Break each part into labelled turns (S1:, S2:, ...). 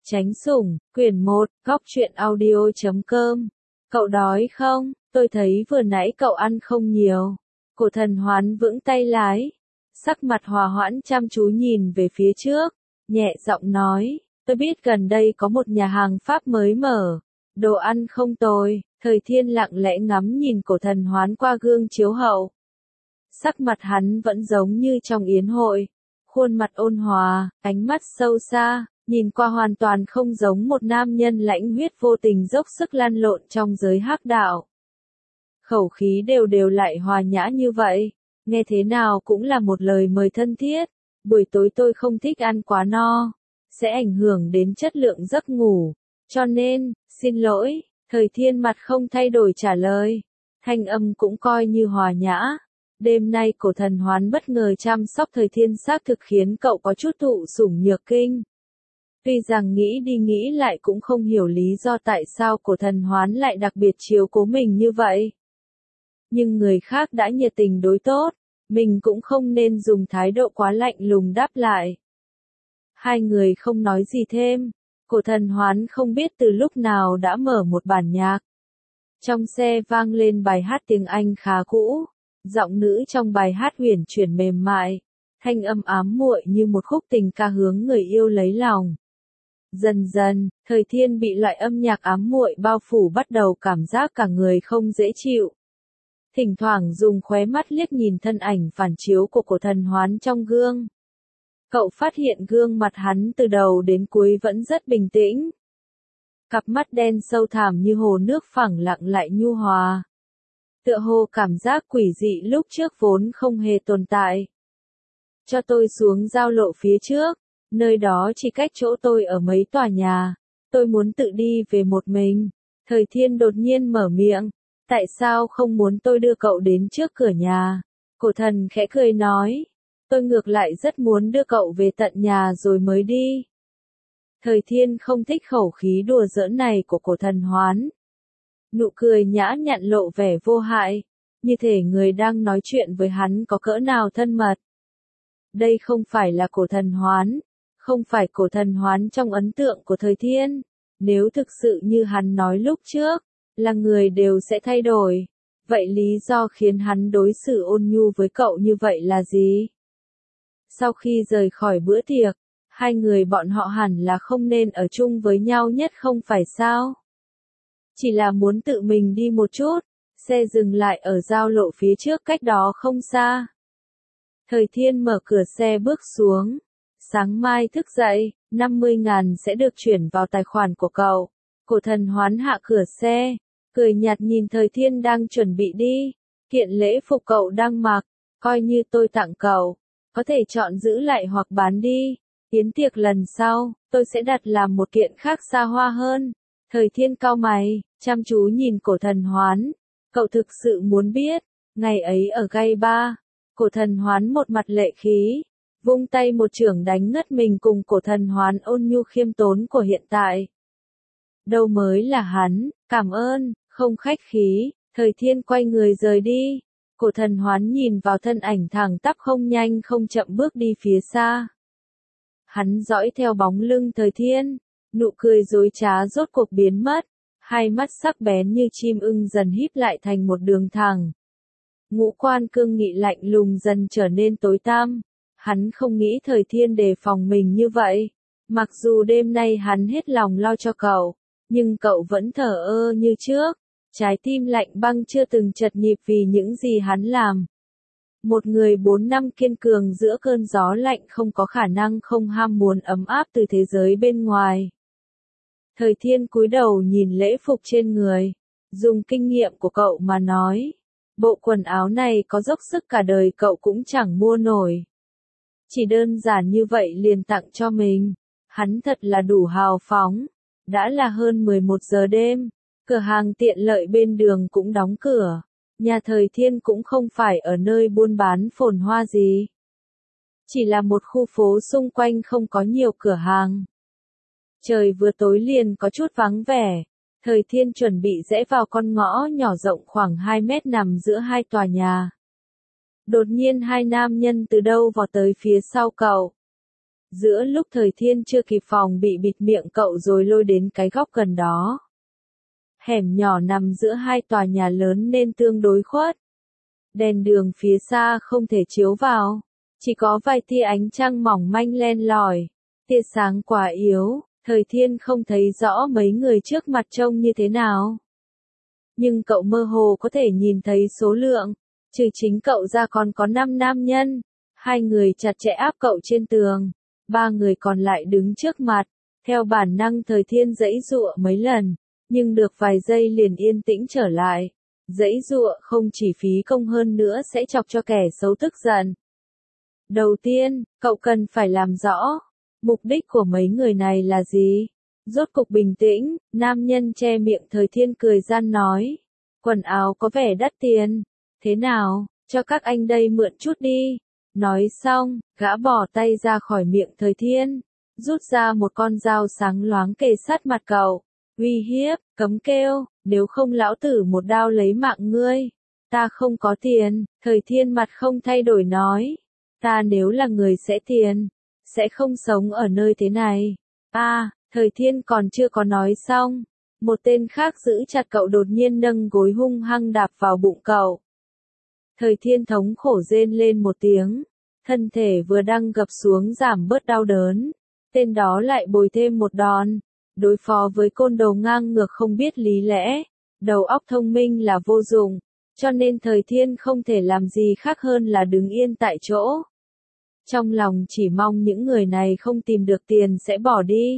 S1: Tránh sủng, quyển 1, góc truyện audio.com. Cậu đói không? Tôi thấy vừa nãy cậu ăn không nhiều. Cổ Thần Hoán vững tay lái, sắc mặt hòa hoãn chăm chú nhìn về phía trước, nhẹ giọng nói, tôi biết gần đây có một nhà hàng Pháp mới mở, đồ ăn không tồi. Thời Thiên lặng lẽ ngắm nhìn Cổ Thần Hoán qua gương chiếu hậu. Sắc mặt hắn vẫn giống như trong yến hội, khuôn mặt ôn hòa, ánh mắt sâu xa, nhìn qua hoàn toàn không giống một nam nhân lãnh huyết vô tình dốc sức lăn lộn trong giới hắc đạo. Khẩu khí đều đều lại hòa nhã như vậy, nghe thế nào cũng là một lời mời thân thiết. Buổi tối tôi không thích ăn quá no, sẽ ảnh hưởng đến chất lượng giấc ngủ, cho nên, xin lỗi. Thời Thiên mặt không thay đổi trả lời, thanh âm cũng coi như hòa nhã. Đêm nay Cổ Thần Hoán bất ngờ chăm sóc Thời Thiên xác thực khiến cậu có chút thụ sủng nhược kinh. Tuy rằng nghĩ đi nghĩ lại cũng không hiểu lý do tại sao Cổ Thần Hoán lại đặc biệt chiếu cố mình như vậy. Nhưng người khác đã nhiệt tình đối tốt, mình cũng không nên dùng thái độ quá lạnh lùng đáp lại. Hai người không nói gì thêm. Cổ Thần Hoán không biết từ lúc nào đã mở một bản nhạc. Trong xe vang lên bài hát tiếng Anh khá cũ, giọng nữ trong bài hát huyền chuyển mềm mại, thanh âm ám muội như một khúc tình ca hướng người yêu lấy lòng. Dần dần, Thời Thiên bị loại âm nhạc ám muội bao phủ bắt đầu cảm giác cả người không dễ chịu. Thỉnh thoảng dùng khóe mắt liếc nhìn thân ảnh phản chiếu của Cổ Thần Hoán trong gương. Cậu phát hiện gương mặt hắn từ đầu đến cuối vẫn rất bình tĩnh. Cặp mắt đen sâu thẳm như hồ nước phẳng lặng lại nhu hòa. Tựa hồ cảm giác quỷ dị lúc trước vốn không hề tồn tại. Cho tôi xuống giao lộ phía trước, nơi đó chỉ cách chỗ tôi ở mấy tòa nhà. Tôi muốn tự đi về một mình. Thời Thiên đột nhiên mở miệng. Tại sao không muốn tôi đưa cậu đến trước cửa nhà? Cổ Thần khẽ cười nói. Tôi ngược lại rất muốn đưa cậu về tận nhà rồi mới đi. Thời Thiên không thích khẩu khí đùa giỡn này của Cổ Thần Hoán. Nụ cười nhã nhặn lộ vẻ vô hại, như thể người đang nói chuyện với hắn có cỡ nào thân mật. Đây không phải là Cổ Thần Hoán, không phải Cổ Thần Hoán trong ấn tượng của Thời Thiên. Nếu thực sự như hắn nói lúc trước, là người đều sẽ thay đổi. Vậy lý do khiến hắn đối xử ôn nhu với cậu như vậy là gì? Sau khi rời khỏi bữa tiệc, hai người bọn họ hẳn là không nên ở chung với nhau nhất không phải sao? Chỉ là muốn tự mình đi một chút, xe dừng lại ở giao lộ phía trước cách đó không xa. Thời Thiên mở cửa xe bước xuống. Sáng mai thức dậy, 50.000 sẽ được chuyển vào tài khoản của cậu. Cổ Thần Hoán hạ cửa xe, cười nhạt nhìn Thời Thiên đang chuẩn bị đi. Kiện lễ phục cậu đang mặc, coi như tôi tặng cậu. Có thể chọn giữ lại hoặc bán đi. Yến tiệc lần sau, tôi sẽ đặt làm một kiện khác xa hoa hơn. Thời Thiên cau mày, chăm chú nhìn Cổ Thần Hoán. Cậu thực sự muốn biết, ngày ấy ở gay bar, Cổ Thần Hoán một mặt lệ khí, vung tay một chưởng đánh ngất mình cùng Cổ Thần Hoán ôn nhu khiêm tốn của hiện tại. Đâu mới là hắn, cảm ơn, không khách khí. Thời Thiên quay người rời đi. Cổ Thần Hoán nhìn vào thân ảnh thẳng tắp không nhanh không chậm bước đi phía xa. Hắn dõi theo bóng lưng Thời Thiên, nụ cười dối trá rốt cuộc biến mất, hai mắt sắc bén như chim ưng dần híp lại thành một đường thẳng. Ngũ quan cương nghị lạnh lùng dần trở nên tối tăm. Hắn không nghĩ Thời Thiên đề phòng mình như vậy. Mặc dù đêm nay hắn hết lòng lo cho cậu, nhưng cậu vẫn thờ ơ như trước. Trái tim lạnh băng chưa từng chật nhịp vì những gì hắn làm. Một người 4 năm kiên cường giữa cơn gió lạnh không có khả năng không ham muốn ấm áp từ thế giới bên ngoài. Thời Thiên cúi đầu nhìn lễ phục trên người, dùng kinh nghiệm của cậu mà nói. Bộ quần áo này có dốc sức cả đời cậu cũng chẳng mua nổi. Chỉ đơn giản như vậy liền tặng cho mình. Hắn thật là đủ hào phóng. Đã là hơn 11 giờ đêm. Cửa hàng tiện lợi bên đường cũng đóng cửa. Nhà Thời Thiên cũng không phải ở nơi buôn bán phồn hoa gì. Chỉ là một khu phố xung quanh không có nhiều cửa hàng. Trời vừa tối liền có chút vắng vẻ. Thời Thiên chuẩn bị rẽ vào con ngõ nhỏ rộng khoảng 2 mét nằm giữa hai tòa nhà. Đột nhiên hai nam nhân từ đâu vọt tới phía sau cậu. Giữa lúc Thời Thiên chưa kịp phòng bị bịt miệng cậu rồi lôi đến cái góc gần đó. Hẻm nhỏ nằm giữa hai tòa nhà lớn nên tương đối khuất. Đèn đường phía xa không thể chiếu vào, chỉ có vài tia ánh trăng mỏng manh len lỏi. Tia sáng quá yếu, Thời Thiên không thấy rõ mấy người trước mặt trông như thế nào. Nhưng cậu mơ hồ có thể nhìn thấy số lượng, trừ chính cậu ra còn có 5 nam nhân, 2 người chặt chẽ áp cậu trên tường, 3 người còn lại đứng trước mặt. Theo bản năng Thời Thiên giãy giụa mấy lần, nhưng được vài giây liền yên tĩnh trở lại. Giãy giụa không chỉ phí công hơn nữa sẽ chọc cho kẻ xấu tức giận. Đầu tiên, cậu cần phải làm rõ, mục đích của mấy người này là gì? Rốt cục bình tĩnh, nam nhân che miệng Thời Thiên cười gian nói. Quần áo có vẻ đắt tiền. Thế nào, cho các anh đây mượn chút đi. Nói xong, gã bỏ tay ra khỏi miệng Thời Thiên, rút ra một con dao sáng loáng kề sát mặt cậu. Uy hiếp, cấm kêu, nếu không lão tử một đao lấy mạng ngươi. Ta không có tiền, Thời Thiên mặt không thay đổi nói. Ta nếu là người sẽ tiền, sẽ không sống ở nơi thế này. Thời Thiên còn chưa có nói xong. Một tên khác giữ chặt cậu đột nhiên nâng gối hung hăng đạp vào bụng cậu. Thời Thiên thống khổ rên lên một tiếng. Thân thể vừa đang gập xuống giảm bớt đau đớn. Tên đó lại bồi thêm một đòn. Đối phó với côn đồ ngang ngược không biết lý lẽ. Đầu óc thông minh là vô dụng. Cho nên Thời Thiên không thể làm gì khác hơn là đứng yên tại chỗ. Trong lòng chỉ mong những người này không tìm được tiền sẽ bỏ đi.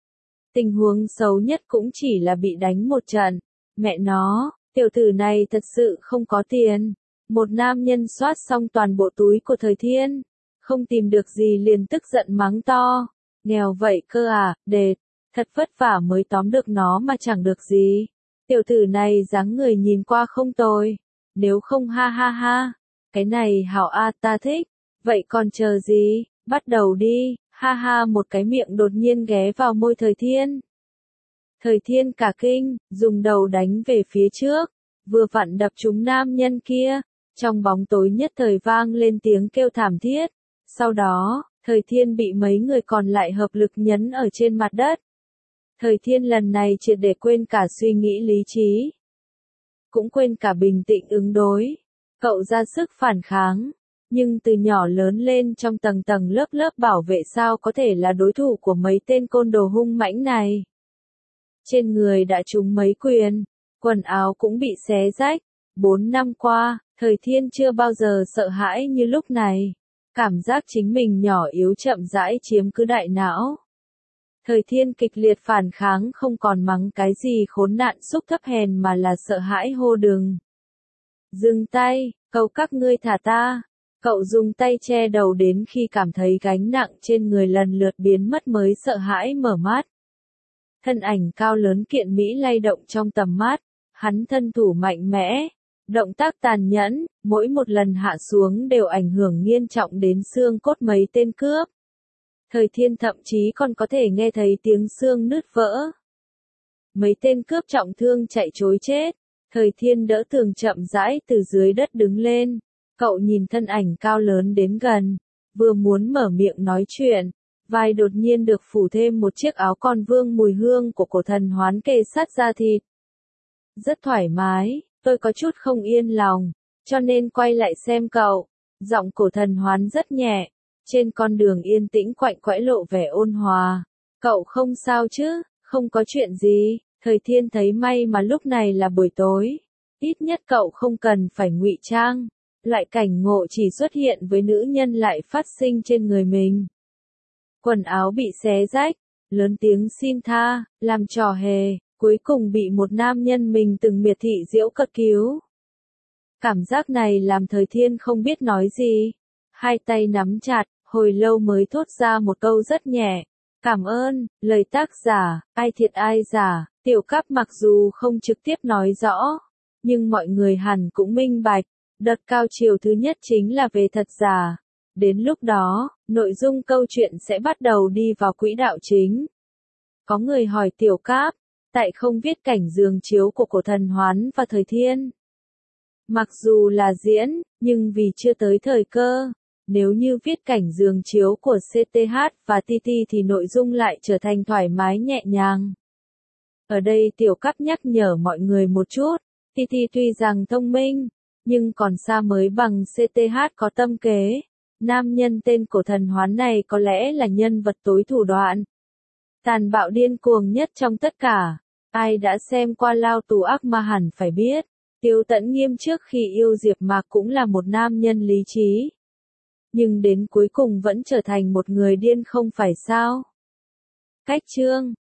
S1: Tình huống xấu nhất cũng chỉ là bị đánh một trận. Mẹ nó, tiểu tử này thật sự không có tiền. Một nam nhân soát xong toàn bộ túi của Thời Thiên. Không tìm được gì liền tức giận mắng to. Nghèo vậy cơ à, đệt. Thật vất vả mới tóm được nó mà chẳng được gì. Tiểu tử này dáng người nhìn qua không tồi. Nếu không ha ha ha. Cái này hảo a ta thích. Vậy còn chờ gì, bắt đầu đi, ha ha một cái miệng đột nhiên ghé vào môi Thời Thiên. Thời Thiên cả kinh, dùng đầu đánh về phía trước, vừa vặn đập trúng nam nhân kia, trong bóng tối nhất thời vang lên tiếng kêu thảm thiết. Sau đó, Thời Thiên bị mấy người còn lại hợp lực nhấn ở trên mặt đất. Thời Thiên lần này triệt để quên cả suy nghĩ lý trí, cũng quên cả bình tĩnh ứng đối. Cậu ra sức phản kháng. Nhưng từ nhỏ lớn lên trong tầng tầng lớp lớp bảo vệ sao có thể là đối thủ của mấy tên côn đồ hung mãnh này. Trên người đã trúng mấy quyền, quần áo cũng bị xé rách. 4 năm qua, Thời Thiên chưa bao giờ sợ hãi như lúc này. Cảm giác chính mình nhỏ yếu chậm rãi chiếm cứ đại não. Thời Thiên kịch liệt phản kháng không còn mắng cái gì khốn nạn xúc thấp hèn mà là sợ hãi hô đừng. Dừng tay, cầu các ngươi thả ta. Cậu dùng tay che đầu đến khi cảm thấy gánh nặng trên người lần lượt biến mất mới sợ hãi mở mắt. Thân ảnh cao lớn kiện Mỹ lay động trong tầm mắt, hắn thân thủ mạnh mẽ, động tác tàn nhẫn, mỗi một lần hạ xuống đều ảnh hưởng nghiêm trọng đến xương cốt mấy tên cướp. Thời Thiên thậm chí còn có thể nghe thấy tiếng xương nứt vỡ. Mấy tên cướp trọng thương chạy trối chết, Thời Thiên đỡ tường chậm rãi từ dưới đất đứng lên. Cậu nhìn thân ảnh cao lớn đến gần, vừa muốn mở miệng nói chuyện, vai đột nhiên được phủ thêm một chiếc áo con vương mùi hương của cổ thần hoán kề sát da thịt. Rất thoải mái, tôi có chút không yên lòng, cho nên quay lại xem cậu. Giọng cổ thần hoán rất nhẹ, trên con đường yên tĩnh quạnh quẽ lộ vẻ ôn hòa. Cậu không sao chứ, không có chuyện gì. Thời Thiên thấy may mà lúc này là buổi tối, ít nhất cậu không cần phải ngụy trang. Lại cảnh ngộ chỉ xuất hiện với nữ nhân lại phát sinh trên người mình. Quần áo bị xé rách, lớn tiếng xin tha, làm trò hề, cuối cùng bị một nam nhân mình từng miệt thị giễu cợt cứu. Cảm giác này làm Thời Thiên không biết nói gì. Hai tay nắm chặt, hồi lâu mới thốt ra một câu rất nhẹ. Cảm ơn, lời tác giả, ai thiệt ai giả, Tiểu Cáp mặc dù không trực tiếp nói rõ, nhưng mọi người hẳn cũng minh bạch. Đợt cao chiều thứ nhất chính là về thật giả. Đến lúc đó, nội dung câu chuyện sẽ bắt đầu đi vào quỹ đạo chính. Có người hỏi Tiểu Cáp, tại không viết cảnh giường chiếu của cổ thần hoán và Thời Thiên. Mặc dù là diễn, nhưng vì chưa tới thời cơ, Nếu như viết cảnh giường chiếu của CTH và TT thì nội dung lại trở thành thoải mái nhẹ nhàng. Ở đây Tiểu Cáp nhắc nhở mọi người một chút, TT tuy rằng thông minh, nhưng còn xa mới bằng CTH có tâm kế. Nam nhân tên cổ thần hoán này có lẽ là nhân vật tối thủ đoạn, tàn bạo điên cuồng nhất trong tất cả. Ai đã xem qua Lao Tù Ác Ma hẳn phải biết, Tiêu Tẫn Nghiêm trước khi yêu Diệp Mạc cũng là một nam nhân lý trí. Nhưng đến cuối cùng vẫn trở thành một người điên không phải sao? Cách chương